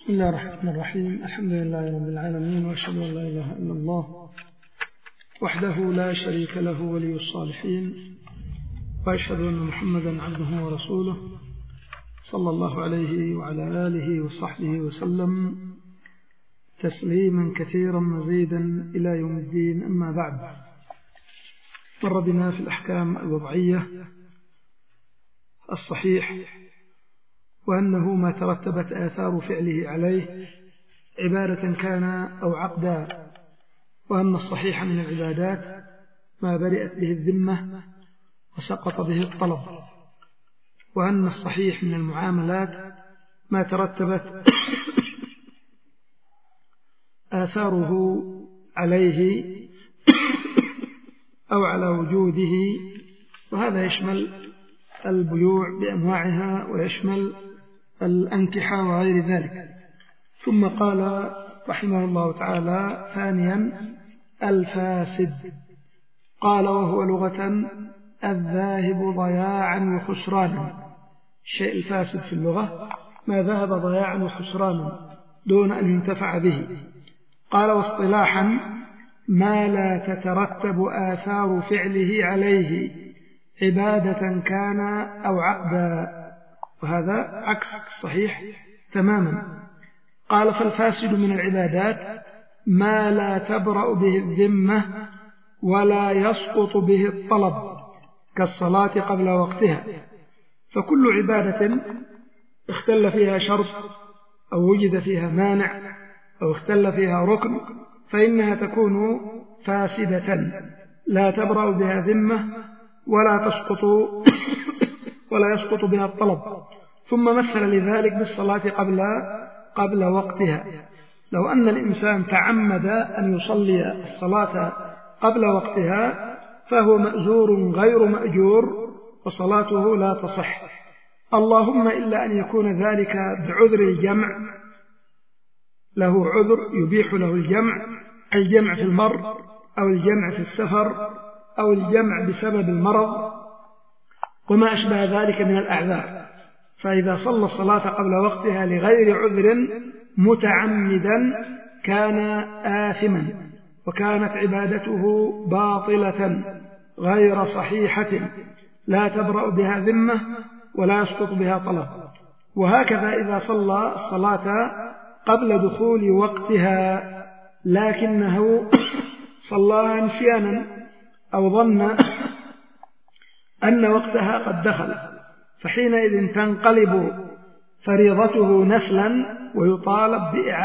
بسم الله الرحمن الرحيم. الحمد لله رب العالمين، وأشهد أن لا إله إلا الله وحده لا شريك له ولي الصالحين، وأشهد أن محمدا عبده ورسوله صلى الله عليه وعلى آله وصحبه وسلم تسليما كثيرا مزيدا إلى يوم الدين. أما بعد، مر بنا في الأحكام الوضعية الصحيح، وأنه ما ترتبت آثار فعله عليه عبادة كان أو عقدا، وأن الصحيح من العبادات ما برئت به الذمة وسقط به الطلب، وأن الصحيح من المعاملات ما ترتبت آثاره عليه أو على وجوده، وهذا يشمل البيوع بأنواعها ويشمل الأنكحة وغير ذلك. ثم قال رحمه الله تعالى: ثانيا الفاسد. قال: وهو لغة الذاهب ضياعا وخسرانا. الشيء الفاسد في اللغة ما ذهب ضياعا وخسرانا دون أن ينتفع به. قال: واصطلاحا ما لا تترتب آثار فعله عليه عبادة كان أو عقدا، وهذا عكس الصحيح تماما. قال: فالفاسد من العبادات ما لا تبرأ به الذمة ولا يسقط به الطلب، كالصلاة قبل وقتها. فكل عبادة اختل فيها شرط أو وجد فيها مانع أو اختل فيها ركن فإنها تكون فاسدة لا تبرأ بها ذمة ولا يسقط بها الطلب. ثم مثل لذلك بالصلاة قبل وقتها. لو أن الإنسان تعمد أن يصلي الصلاة قبل وقتها فهو مأزور غير مأجور وصلاته لا تصح، اللهم إلا أن يكون ذلك بعذر الجمع، له عذر يبيح له الجمع في المرض أو الجمع في السفر أو الجمع بسبب المرض وما أشبه ذلك من الأعذار. فإذا صلى الصلاة قبل وقتها لغير عذر متعمدا كان آثما، وكانت عبادته باطلة غير صحيحة لا تبرأ بها ذمة ولا يسقط بها طلب. وهكذا إذا صلى الصلاة قبل دخول وقتها لكنه صلاها نسيانا أو ظن أن وقتها قد دخل، فحينئذ تنقلب فريضته نفلا ويطالب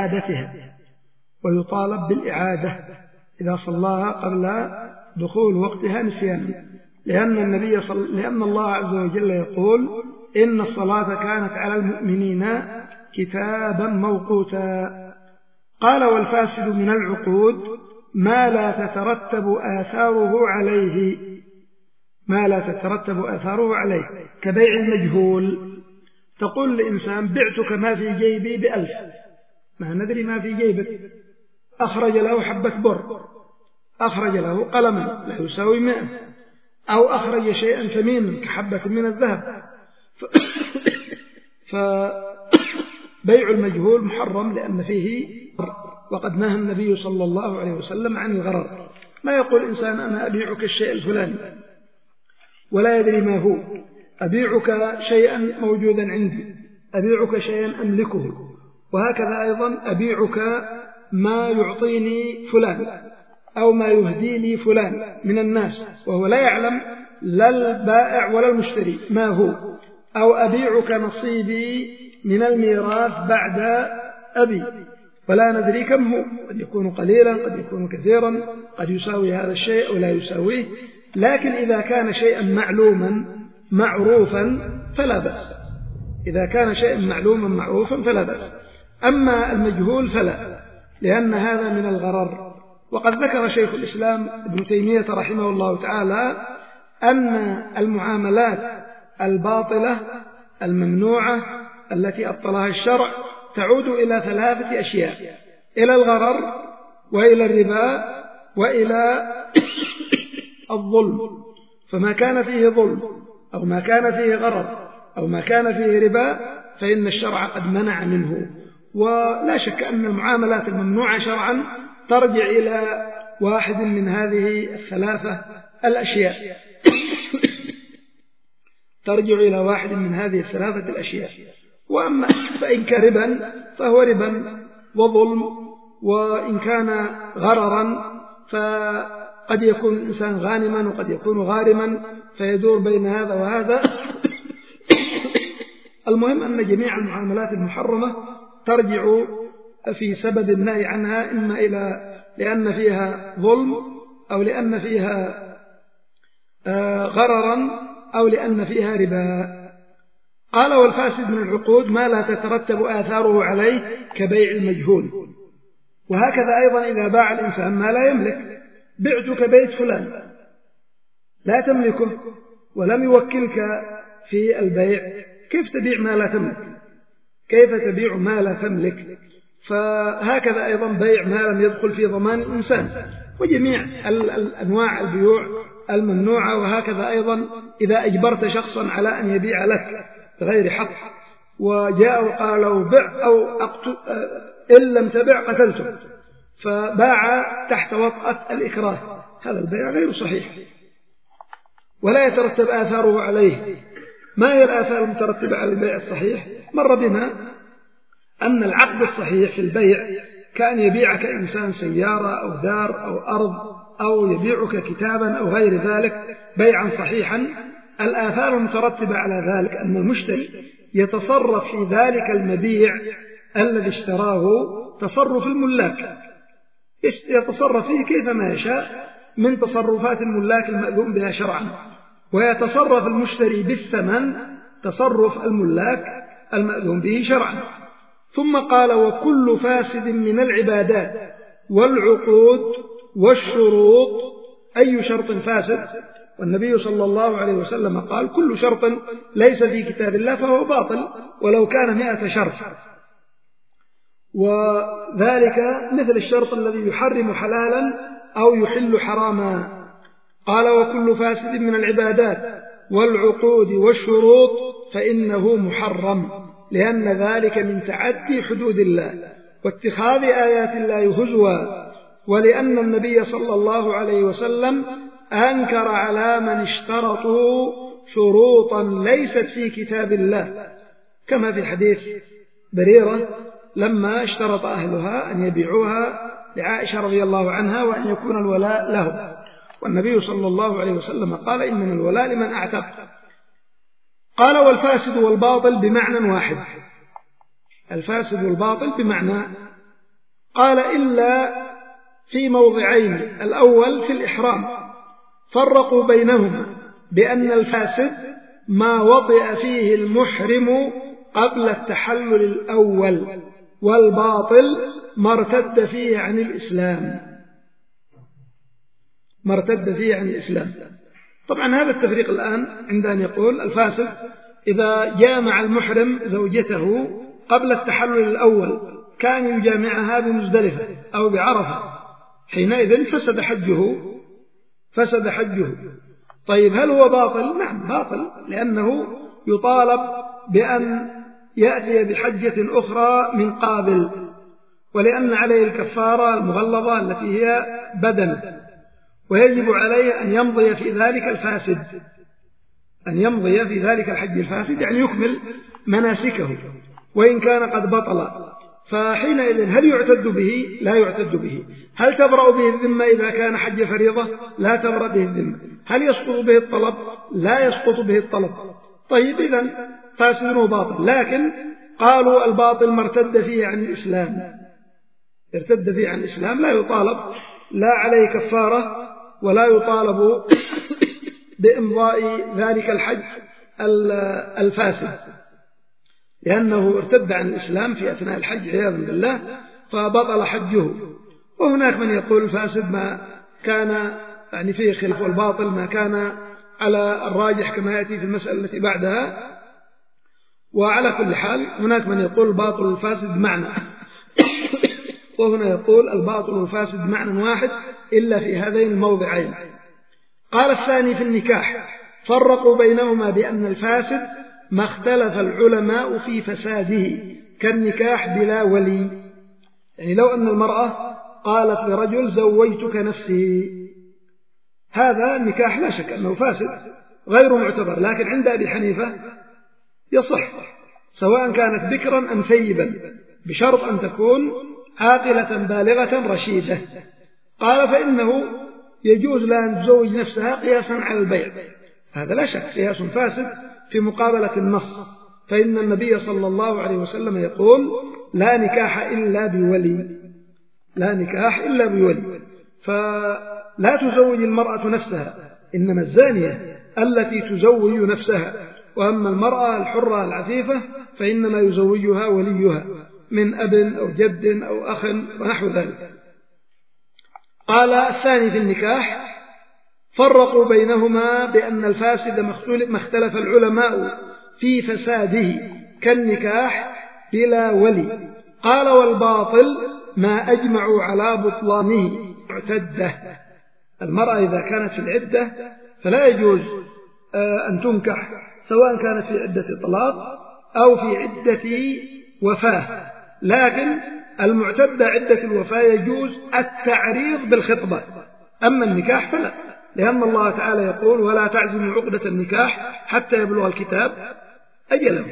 بالإعادة إذا صلاها قبل دخول وقتها نسيانا، لأن الله عز وجل يقول: إن الصلاة كانت على المؤمنين كتابا موقوتا. قال: والفاسد من العقود ما لا تترتب آثاره عليه، كبيع المجهول. تقول لإنسان: بعتك ما في جيبي ب1,000، ما ندري ما في جيبك. أخرج له حبة بر، أخرج له قلما لا يساوي 100، أو أخرج شيئا ثمينا كحبة من الذهب. فبيع المجهول محرم لأن فيه، وقد نهى النبي صلى الله عليه وسلم عن الغرر. ما يقول إنسان: أنا أبيعك الشيء الفلاني ولا يدري ما هو، أبيعك شيئا موجودا عندي، أبيعك شيئا أملكه، وهكذا أيضا أبيعك ما يعطيني فلان أو ما يهدي لي فلان من الناس وهو لا يعلم لا البائع ولا المشتري ما هو، أو أبيعك نصيبي من الميراث بعد أبي ولا ندري كم هو، قد يكون قليلا قد يكون كثيرا، قد يساوي هذا الشيء أو لا يساويه. لكن إذا كان شيئا معلوما معروفا فلا بأس، إذا كان شيئا معلوما معروفا فلا بأس. أما المجهول فلا، لأن هذا من الغرر. وقد ذكر شيخ الإسلام ابن تيمية رحمه الله تعالى أن المعاملات الباطلة الممنوعة التي أبطلها الشرع تعود إلى 3 أشياء: إلى الغرر، وإلى الربا، وإلى الظلم. فما كان فيه ظلم أو ما كان فيه غرر أو ما كان فيه ربا فإن الشرع قد منع منه، ولا شك أن المعاملات الممنوعة شرعا ترجع إلى واحد من هذه الثلاثة الأشياء ترجع إلى واحد من هذه الثلاثة الأشياء. وأما فإن كان ربا فهو ربا وظلم، وإن كان غررا فقد يكون الإنسان غانما وقد يكون غارما فيدور بين هذا وهذا. المهم أن جميع المعاملات المحرمة ترجع في سبب النهي عنها إما إلى لأن فيها ظلم، أو لأن فيها غررا، أو لأن فيها ربا. قال والفاسد من العقود ما لا تترتب آثاره عليه كبيع المجهول. وهكذا أيضا إذا باع الإنسان ما لا يملك، بعتك بيت فلان لا تملكه ولم يوكلك في البيع، كيف تبيع ما لا تملك؟ كيف تبيع ما لا تملك؟ فهكذا أيضا بيع ما لم يدخل في ضمان الإنسان، وجميع أنواع البيوع الممنوعة. وهكذا أيضا إذا أجبرت شخصا على أن يبيع لك بغير حق وجاء وقال له بع أو إن لم تبع قتلته، فباع تحت وطأة الإكراه، هذا البيع غير صحيح ولا يترتب آثاره عليه. ما هي الآثار المترتبة على البيع الصحيح؟ مر بنا أن العقد الصحيح في البيع كان يبيعك إنسان سيارة أو دار أو أرض، أو يبيعك كتابا أو غير ذلك بيعا صحيحا. الآثار المترتبة على ذلك أن المشتري يتصرف في ذلك المبيع الذي اشتراه تصرف الملاك، يتصرف فيه كيفما يشاء من تصرفات الملاك المأذون بها شرعا، ويتصرف المشتري بالثمن تصرف الملاك المأذون به شرعا. ثم قال وكل فاسد من العبادات والعقود والشروط. أي شرط فاسد؟ والنبي صلى الله عليه وسلم قال كل شرط ليس في كتاب الله فهو باطل ولو كان 100 شرط، وذلك مثل الشرط الذي يحرم حلالا أو يحل حراما. قال وكل فاسد من العبادات والعقود والشروط فإنه محرم، لأن ذلك من تعدي حدود الله واتخاذ آيات الله هزوا، ولأن النبي صلى الله عليه وسلم أنكر على من اشترطوا شروطا ليست في كتاب الله، كما في حديث بريرة لما اشترط أهلها أن يبيعوها لعائشة رضي الله عنها وأن يكون الولاء له، والنبي صلى الله عليه وسلم قال إنما الولاء لمن أعتق. قال والفاسد والباطل بمعنى واحد. الفاسد والباطل بمعنى، قال إلا في موضعين. الأول في الإحرام فرقوا بينهما بأن الفاسد ما وطئ فيه المحرم قبل التحلل الأول، والباطل ما ارتد فيه عن الإسلام، ما ارتد فيه عن الإسلام. طبعا هذا التفريق الآن عند أن يقول الفاسد إذا جامع المحرم زوجته قبل التحلل الأول كان يجامعها بمزدلفة أو بعرفة، حينئذ فسد حجه. طيب هل هو باطل؟ نعم باطل، لأنه يطالب بأن يأتي بحجة أخرى من قابل، ولأن عليه الكفارة المغلظة التي هي بدنه، ويجب عليه أن يمضي في ذلك الفاسد، أن يمضي في ذلك الحج الفاسد، يعني يكمل مناسكه وإن كان قد بطل. فحينئذ هل يعتد به؟ لا يعتد به. هل تبرأ به الذمة إذا كان حج فريضة؟ لا تبرأ به الذمة. هل يسقط به الطلب؟ لا يسقط به الطلب. طيب إذن فاسد وباطل، لكن قالوا الباطل ما ارتد فيه عن الإسلام، ارتد فيه عن الإسلام لا يطالب، لا عليه كفارة ولا يطالب بإمضاء ذلك الحج الفاسد، لأنه ارتد عن الإسلام في أثناء الحج عياذا بالله فبطل حجه. وهناك من يقول الفاسد ما كان يعني فيه خلاف، والباطل ما كان على الراجح كما يأتي في المسألة التي بعدها. وعلى كل حال هناك من يقول الباطل والفاسد بمعنى وهنا يقول الباطل والفاسد بمعنى واحد إلا في هذين الموضعين. قال الثاني في النكاح فرقوا بينهما بأن الفاسد ما اختلف العلماء في فساده كالنكاح بلا ولي. يعني لو أن المرأة قالت لرجل زوجتك نفسي، هذا النكاح لا شك أنه فاسد غير معتبر، لكن عند أبي حنيفة يصح سواء كانت بكرا أم ثيبا، بشرط أن تكون عاقلة بالغة رشيدة. قال فإنه يجوز لها أن تزوج نفسها قياسا على البيع، هذا لا شك قياس فاسد في مقابلة النص، فإن النبي صلى الله عليه وسلم يقول لا نكاح إلا بولي، لا نكاح إلا بولي. فلا تزوج المرأة نفسها، إنما الزانية التي تزوج نفسها، وأما المرأة الحرة العفيفة فإنما يزوجها وليها من أب أو جد أو أخ ونحو ذلك. قال الثاني في النكاح فرقوا بينهما بأن الفاسد ما اختلف العلماء في فساده كالنكاح بلا ولي. قال والباطل ما أجمعوا على بطلانه معتدة. المرأة إذا كانت في العدة فلا يجوز أن تنكح، سواء كانت في عدة طلاق أو في عدة وفاة، لكن المعتدة عدة الوفاة يجوز التعريض بالخطبة، أما النكاح فلا، لأن الله تعالى يقول ولا تعزموا عقدة النكاح حتى يبلغ الكتاب أجله.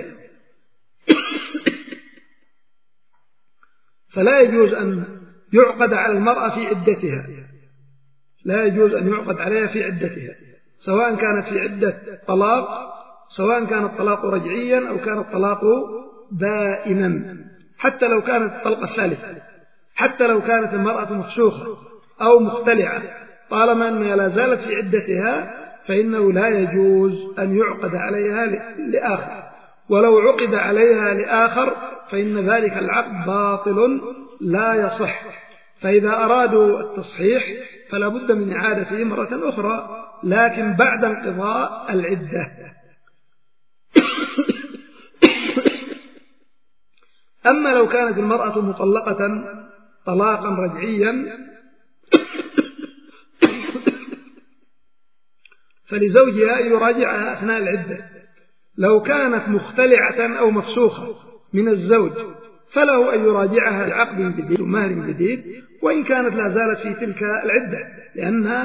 فلا يجوز أن يعقد على المرأة في عدتها، لا يجوز أن يعقد عليها في عدتها، سواء كانت في عدة طلاق، سواء كان الطلاق رجعيا أو كان الطلاق بائنا، حتى لو كانت الطلقة الثالثة، حتى لو كانت المرأة مفسوخة أو مختلعة، طالما أنها لا زالت في عدتها فإنه لا يجوز أن يعقد عليها لآخر، ولو عقد عليها لآخر فإن ذلك العقد باطل لا يصح. فإذا أرادوا التصحيح فلا بد من إعادته مرة أخرى، لكن بعد انقضاء العدة. أما لو كانت المرأة مطلقة طلاقا رجعيا فلزوجها أن يراجعها أثناء العدة. لو كانت مختلعة أو مفسوخة من الزوج فله أن يراجعها لعقد جديد ومهر جديد، وإن كانت لا زالت في تلك العدة، لأنها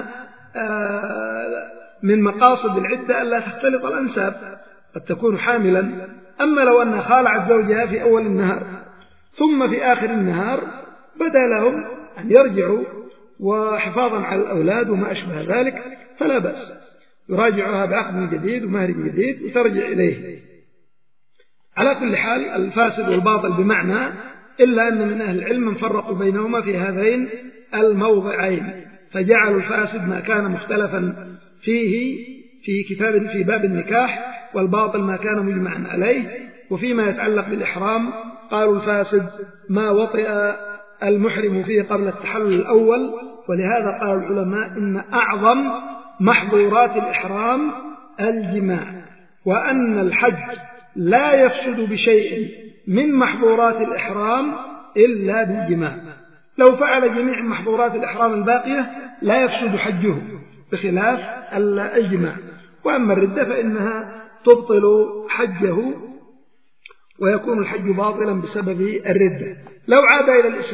من مقاصد العدة ألا تختلط الأنساب، قد تكون حاملا. أما لو أنها خالعت زوجها في أول النهار ثم في آخر النهار بدا لهم أن يرجعوا وحفاظا على الأولاد وما أشبه ذلك فلا بأس، يراجعها بعقد جديد ومهر جديد وترجع إليه. على كل حال الفاسد والباطل بمعنى، إلا أن من أهل العلم فرقوا بينهما في هذين الموضعين، فجعلوا الفاسد ما كان مختلفا فيه في كتاب في باب النكاح، والباطل ما كان مجمعا عليه. وفيما يتعلق بالإحرام قالوا الفاسد ما وطئ المحرم فيه قبل التحلل الأول، ولهذا قال العلماء إن أعظم محظورات الإحرام الجماع، وأن الحج لا يفسد بشيء من محظورات الإحرام إلا بالجماع. لو فعل جميع محظورات الإحرام الباقية لا يفسد حجه بخلاف الجماع. وأما الردة فإنها تبطل حجه ويكون الحج باطلا بسبب الردة. لو عاد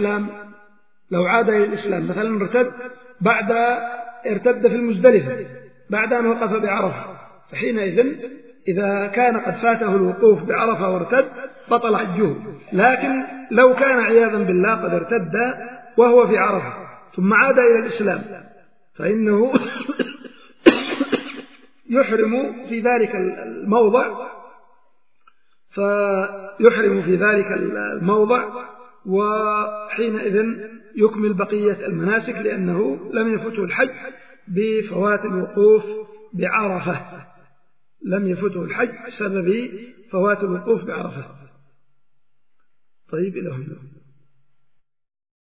إلى الإسلام مثلا ارتد في المزدلفة بعد أن وقف بعرفة، فحينئذ إذا كان قد فاته الوقوف بعرفة وارتد بطل حجه. لكن لو كان عياذا بالله قد ارتد وهو في عرفة ثم عاد إلى الإسلام فإنه يحرم في ذلك الموضع وحينئذ يكمل بقية المناسك، لأنه لم يفته الحج بفوات الوقوف بعرفة، لم يفته الحج بسبب فوات الوقوف بعرفة. طيب إلى هنا.